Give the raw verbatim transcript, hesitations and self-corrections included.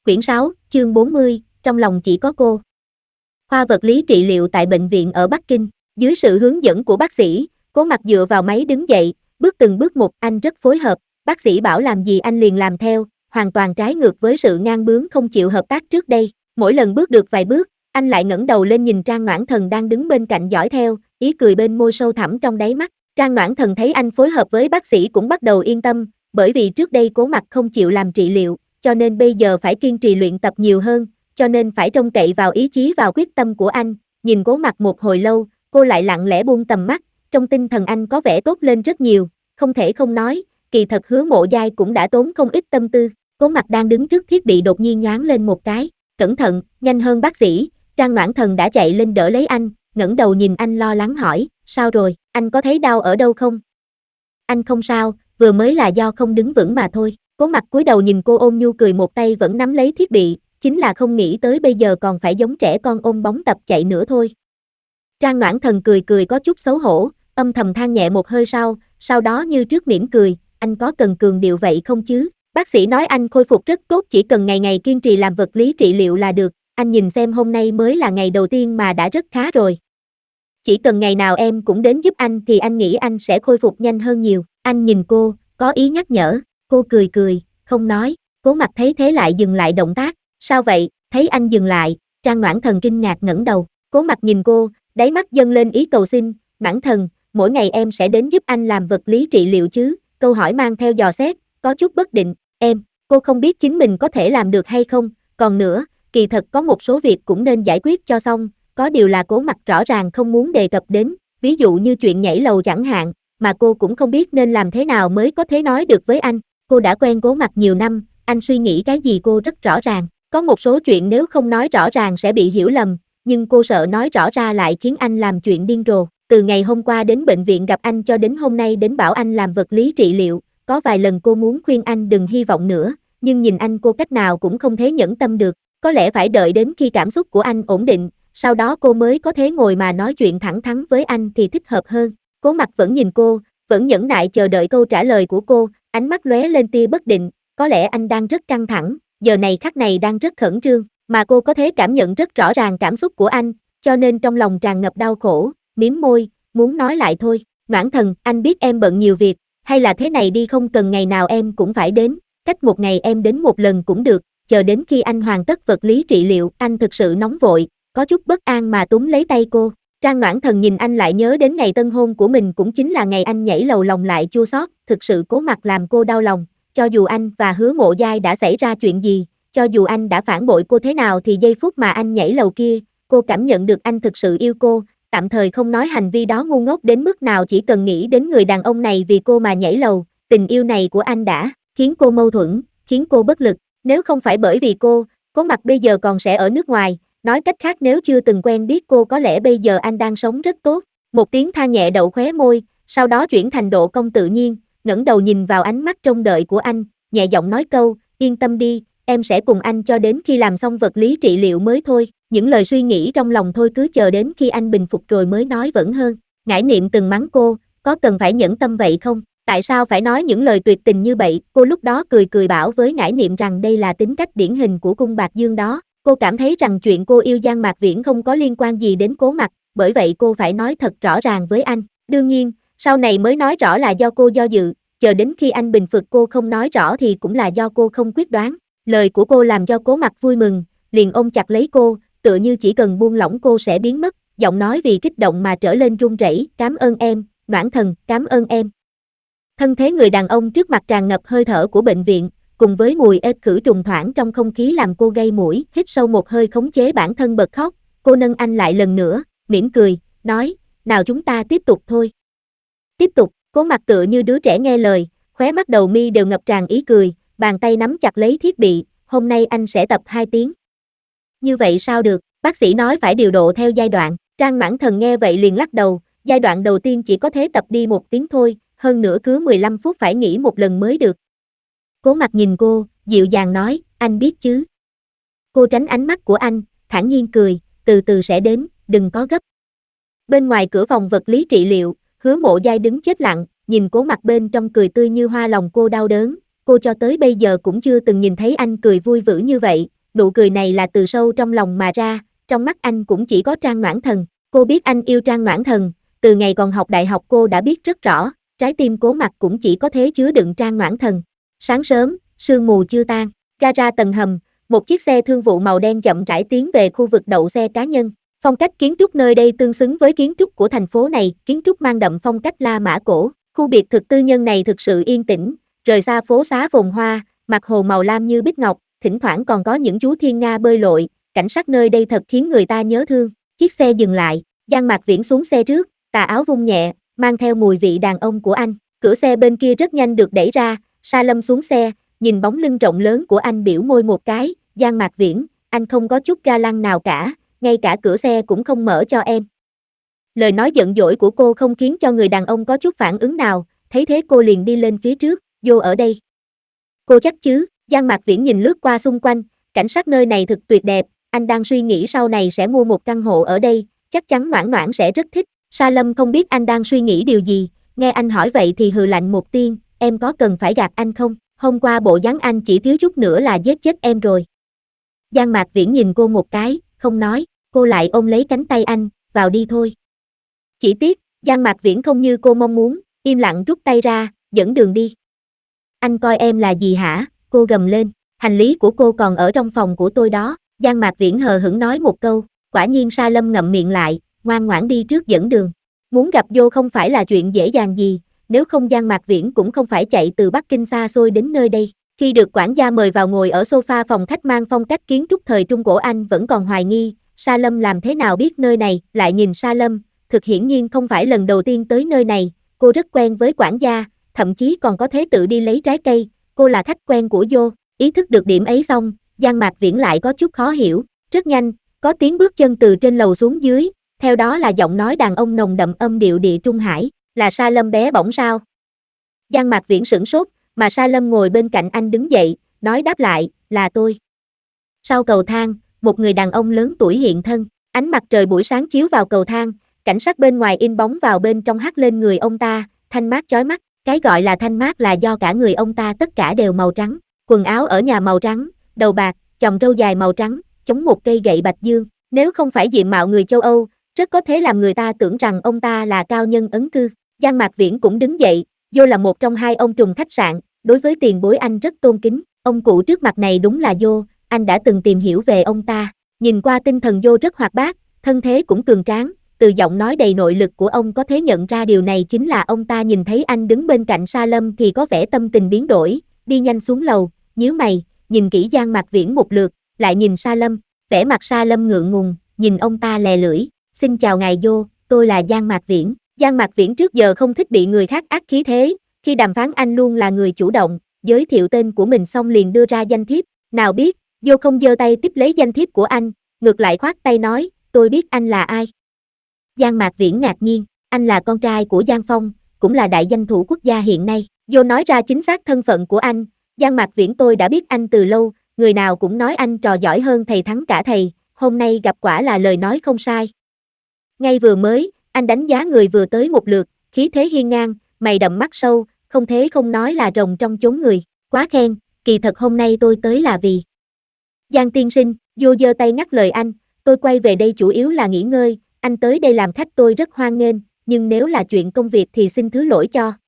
Quyển sáu, chương bốn mươi, trong lòng chỉ có cô. Khoa vật lý trị liệu tại bệnh viện ở Bắc Kinh, dưới sự hướng dẫn của bác sĩ, Cố Mặc dựa vào máy đứng dậy, bước từng bước một, anh rất phối hợp, bác sĩ bảo làm gì anh liền làm theo, hoàn toàn trái ngược với sự ngang bướng không chịu hợp tác trước đây. Mỗi lần bước được vài bước, anh lại ngẩng đầu lên nhìn Trang Noãn Thần đang đứng bên cạnh dõi theo, ý cười bên môi sâu thẳm trong đáy mắt. Trang Noãn Thần thấy anh phối hợp với bác sĩ cũng bắt đầu yên tâm, bởi vì trước đây Cố Mặc không chịu làm trị liệu, cho nên bây giờ phải kiên trì luyện tập nhiều hơn, cho nên phải trông cậy vào ý chí vào quyết tâm của anh. Nhìn Cố Mặc một hồi lâu, cô lại lặng lẽ buông tầm mắt, trong tinh thần anh có vẻ tốt lên rất nhiều, không thể không nói, kỳ thật Hứa Mộ Giai cũng đã tốn không ít tâm tư. Cố Mặc đang đứng trước thiết bị đột nhiên nhoáng lên một cái, cẩn thận, nhanh hơn bác sĩ. Trang Noãn Thần đã chạy lên đỡ lấy anh, ngẩng đầu nhìn anh lo lắng hỏi, sao rồi, anh có thấy đau ở đâu không? Anh không sao, vừa mới là do không đứng vững mà thôi. Cố Mặc cúi đầu nhìn cô ôm nhu cười, một tay vẫn nắm lấy thiết bị, chính là không nghĩ tới bây giờ còn phải giống trẻ con ôm bóng tập chạy nữa thôi. Trang Noãn Thần cười cười có chút xấu hổ, âm thầm than nhẹ một hơi sau, sau đó như trước mỉm cười, anh có cần cường điệu vậy không chứ? Bác sĩ nói anh khôi phục rất tốt, chỉ cần ngày ngày kiên trì làm vật lý trị liệu là được, anh nhìn xem hôm nay mới là ngày đầu tiên mà đã rất khá rồi. Chỉ cần ngày nào em cũng đến giúp anh thì anh nghĩ anh sẽ khôi phục nhanh hơn nhiều. Anh nhìn cô, có ý nhắc nhở, cô cười cười, không nói. Cố Mặc thấy thế lại dừng lại động tác. Sao vậy? Thấy anh dừng lại, Trang Noãn Thần kinh ngạc ngẩng đầu. Cố Mặc nhìn cô, đáy mắt dâng lên ý cầu xin. Noãn Thần, mỗi ngày em sẽ đến giúp anh làm vật lý trị liệu chứ? Câu hỏi mang theo dò xét, có chút bất định. Em, cô không biết chính mình có thể làm được hay không. Còn nữa, kỳ thật có một số việc cũng nên giải quyết cho xong. Có điều là Cố Mặc rõ ràng không muốn đề cập đến, ví dụ như chuyện nhảy lầu chẳng hạn, mà cô cũng không biết nên làm thế nào mới có thể nói được với anh. Cô đã quen Cố Mặc nhiều năm, anh suy nghĩ cái gì cô rất rõ ràng. Có một số chuyện nếu không nói rõ ràng sẽ bị hiểu lầm, nhưng cô sợ nói rõ ra lại khiến anh làm chuyện điên rồ. Từ ngày hôm qua đến bệnh viện gặp anh cho đến hôm nay đến bảo anh làm vật lý trị liệu, có vài lần cô muốn khuyên anh đừng hy vọng nữa, nhưng nhìn anh cô cách nào cũng không thể nhẫn tâm được. Có lẽ phải đợi đến khi cảm xúc của anh ổn định, sau đó cô mới có thể ngồi mà nói chuyện thẳng thắn với anh thì thích hợp hơn. Cố Mặc vẫn nhìn cô, vẫn nhẫn nại chờ đợi câu trả lời của cô, ánh mắt lóe lên tia bất định, có lẽ anh đang rất căng thẳng, giờ này khắc này đang rất khẩn trương, mà cô có thể cảm nhận rất rõ ràng cảm xúc của anh, cho nên trong lòng tràn ngập đau khổ, mím môi, muốn nói lại thôi. Noãn Thần, anh biết em bận nhiều việc, hay là thế này đi, không cần ngày nào em cũng phải đến, cách một ngày em đến một lần cũng được, chờ đến khi anh hoàn tất vật lý trị liệu. Anh thực sự nóng vội, có chút bất an mà túm lấy tay cô. Trang Noãn Thần nhìn anh lại nhớ đến ngày tân hôn của mình, cũng chính là ngày anh nhảy lầu, lòng lại chua xót, thực sự Cố Mặc làm cô đau lòng, cho dù anh và Hứa Mộ Giai đã xảy ra chuyện gì, cho dù anh đã phản bội cô thế nào thì giây phút mà anh nhảy lầu kia, cô cảm nhận được anh thực sự yêu cô, tạm thời không nói hành vi đó ngu ngốc đến mức nào, chỉ cần nghĩ đến người đàn ông này vì cô mà nhảy lầu, tình yêu này của anh đã khiến cô mâu thuẫn, khiến cô bất lực. Nếu không phải bởi vì cô, Cố Mặc bây giờ còn sẽ ở nước ngoài. Nói cách khác, nếu chưa từng quen biết cô có lẽ bây giờ anh đang sống rất tốt. Một tiếng than nhẹ đậu khóe môi, sau đó chuyển thành độ cong tự nhiên, ngẩng đầu nhìn vào ánh mắt trông đợi của anh, nhẹ giọng nói câu, yên tâm đi, em sẽ cùng anh cho đến khi làm xong vật lý trị liệu mới thôi. Những lời suy nghĩ trong lòng thôi cứ chờ đến khi anh bình phục rồi mới nói vẫn hơn. Ngải Niệm từng mắng cô, có cần phải nhẫn tâm vậy không? Tại sao phải nói những lời tuyệt tình như vậy? Cô lúc đó cười cười bảo với Ngải Niệm rằng đây là tính cách điển hình của cung Bạc Dương đó. Cô cảm thấy rằng chuyện cô yêu Giang Mạc Viễn không có liên quan gì đến Cố Mặc, bởi vậy cô phải nói thật rõ ràng với anh. Đương nhiên, sau này mới nói rõ là do cô do dự, chờ đến khi anh bình phục cô không nói rõ thì cũng là do cô không quyết đoán. Lời của cô làm cho Cố Mặc vui mừng, liền ôm chặt lấy cô, tựa như chỉ cần buông lỏng cô sẽ biến mất, giọng nói vì kích động mà trở lên run rẩy, cảm ơn em, Noãn Thần, cảm ơn em. Thân thế người đàn ông trước mặt tràn ngập hơi thở của bệnh viện, cùng với mùi ê khử trùng thoảng trong không khí làm cô gây mũi, hít sâu một hơi khống chế bản thân bật khóc. Cô nâng anh lại lần nữa, mỉm cười, nói, nào chúng ta tiếp tục thôi. Tiếp tục. Cố Mặc tựa như đứa trẻ nghe lời, khóe mắt đầu mi đều ngập tràn ý cười, bàn tay nắm chặt lấy thiết bị, hôm nay anh sẽ tập hai tiếng. Như vậy sao được, bác sĩ nói phải điều độ theo giai đoạn. Trang Noãn Thần nghe vậy liền lắc đầu, giai đoạn đầu tiên chỉ có thể tập đi một tiếng thôi, hơn nữa cứ mười lăm phút phải nghỉ một lần mới được. Cố Mặc nhìn cô, dịu dàng nói, anh biết chứ. Cô tránh ánh mắt của anh, thản nhiên cười, từ từ sẽ đến, đừng có gấp. Bên ngoài cửa phòng vật lý trị liệu, Hứa Mộ Giai đứng chết lặng, nhìn Cố Mặc bên trong cười tươi như hoa, lòng cô đau đớn. Cô cho tới bây giờ cũng chưa từng nhìn thấy anh cười vui vữ như vậy, nụ cười này là từ sâu trong lòng mà ra, trong mắt anh cũng chỉ có Trang Noãn Thần. Cô biết anh yêu Trang Noãn Thần, từ ngày còn học đại học cô đã biết rất rõ, trái tim Cố Mặc cũng chỉ có thế chứa đựng Trang Noãn Thần. Sáng sớm, sương mù chưa tan, gara tầng hầm, một chiếc xe thương vụ màu đen chậm rãi tiến về khu vực đậu xe cá nhân. Phong cách kiến trúc nơi đây tương xứng với kiến trúc của thành phố này, kiến trúc mang đậm phong cách La Mã cổ. Khu biệt thực tư nhân này thực sự yên tĩnh, rời xa phố xá phồn hoa, mặt hồ màu lam như bích ngọc, thỉnh thoảng còn có những chú thiên nga bơi lội, cảnh sắc nơi đây thật khiến người ta nhớ thương. Chiếc xe dừng lại, Giang Mạc Viễn xuống xe trước, tà áo vung nhẹ, mang theo mùi vị đàn ông của anh. Cửa xe bên kia rất nhanh được đẩy ra, Sa Lâm xuống xe, nhìn bóng lưng rộng lớn của anh biểu môi một cái, Giang Mạc Viễn, anh không có chút ga lăng nào cả, ngay cả cửa xe cũng không mở cho em. Lời nói giận dỗi của cô không khiến cho người đàn ông có chút phản ứng nào, thấy thế cô liền đi lên phía trước, vô ở đây. Cô chắc chứ? Giang Mạc Viễn nhìn lướt qua xung quanh, cảnh sắc nơi này thực tuyệt đẹp, anh đang suy nghĩ sau này sẽ mua một căn hộ ở đây, chắc chắn Noãn Noãn sẽ rất thích. Sa Lâm không biết anh đang suy nghĩ điều gì, nghe anh hỏi vậy thì hừ lạnh một tiếng, em có cần phải gạt anh không? Hôm qua bộ dáng anh chỉ thiếu chút nữa là giết chết em rồi. Giang Mạc Viễn nhìn cô một cái, không nói, cô lại ôm lấy cánh tay anh, vào đi thôi. Chỉ tiếc, Giang Mạc Viễn không như cô mong muốn, im lặng rút tay ra, dẫn đường đi. Anh coi em là gì hả? Cô gầm lên, hành lý của cô còn ở trong phòng của tôi đó. Giang Mạc Viễn hờ hững nói một câu, quả nhiên Sa Lâm ngậm miệng lại, ngoan ngoãn đi trước dẫn đường. Muốn gặp vô không phải là chuyện dễ dàng gì, nếu không Giang Mạc Viễn cũng không phải chạy từ Bắc Kinh xa xôi đến nơi đây. Khi được quản gia mời vào ngồi ở sofa phòng khách mang phong cách kiến trúc thời Trung Cổ anh vẫn còn hoài nghi, Sa Lâm làm thế nào biết nơi này, lại nhìn Sa Lâm, thực hiển nhiên không phải lần đầu tiên tới nơi này, cô rất quen với quản gia, thậm chí còn có thế tự đi lấy trái cây, cô là khách quen của vô. Ý thức được điểm ấy xong, Giang Mạc Viễn lại có chút khó hiểu, rất nhanh, có tiếng bước chân từ trên lầu xuống dưới, theo đó là giọng nói đàn ông nồng đậm âm điệu địa Trung Hải, là Sa Lâm bé bỏng sao? Giang Mạc Viễn sửng sốt, mà Sa Lâm ngồi bên cạnh anh đứng dậy, nói đáp lại, là tôi. Sau cầu thang, một người đàn ông lớn tuổi hiện thân, ánh mặt trời buổi sáng chiếu vào cầu thang, cảnh sắc bên ngoài in bóng vào bên trong hắt lên người ông ta, thanh mát chói mắt, cái gọi là thanh mát là do cả người ông ta tất cả đều màu trắng, quần áo ở nhà màu trắng, đầu bạc, chòm râu dài màu trắng, chống một cây gậy bạch dương, nếu không phải diện mạo người châu Âu, rất có thể làm người ta tưởng rằng ông ta là cao nhân ấn cư. Giang Mạc Viễn cũng đứng dậy, vô là một trong hai ông trùm khách sạn, đối với tiền bối anh rất tôn kính, ông cụ trước mặt này đúng là vô, anh đã từng tìm hiểu về ông ta, nhìn qua tinh thần vô rất hoạt bát, thân thế cũng cường tráng, từ giọng nói đầy nội lực của ông có thể nhận ra điều này chính là ông ta nhìn thấy anh đứng bên cạnh Sa Lâm thì có vẻ tâm tình biến đổi, đi nhanh xuống lầu, nhíu mày, nhìn kỹ Giang Mạc Viễn một lượt, lại nhìn Sa Lâm, vẻ mặt Sa Lâm ngượng ngùng, nhìn ông ta lè lưỡi, xin chào ngài vô, tôi là Giang Mạc Viễn. Giang Mạc Viễn trước giờ không thích bị người khác ác khí thế, khi đàm phán anh luôn là người chủ động, giới thiệu tên của mình xong liền đưa ra danh thiếp, nào biết, vô không giơ tay tiếp lấy danh thiếp của anh, ngược lại khoát tay nói, tôi biết anh là ai. Giang Mạc Viễn ngạc nhiên, anh là con trai của Giang Phong, cũng là đại danh thủ quốc gia hiện nay, vô nói ra chính xác thân phận của anh, Giang Mạc Viễn tôi đã biết anh từ lâu, người nào cũng nói anh trò giỏi hơn thầy thắng cả thầy, hôm nay gặp quả là lời nói không sai. Ngay vừa mới, anh đánh giá người vừa tới một lượt, khí thế hiên ngang, mày đậm mắt sâu, không thế không nói là rồng trong chốn người, quá khen, kỳ thật hôm nay tôi tới là vì. Giang tiên sinh, vô giơ tay ngắt lời anh, tôi quay về đây chủ yếu là nghỉ ngơi, anh tới đây làm khách tôi rất hoan nghênh, nhưng nếu là chuyện công việc thì xin thứ lỗi cho.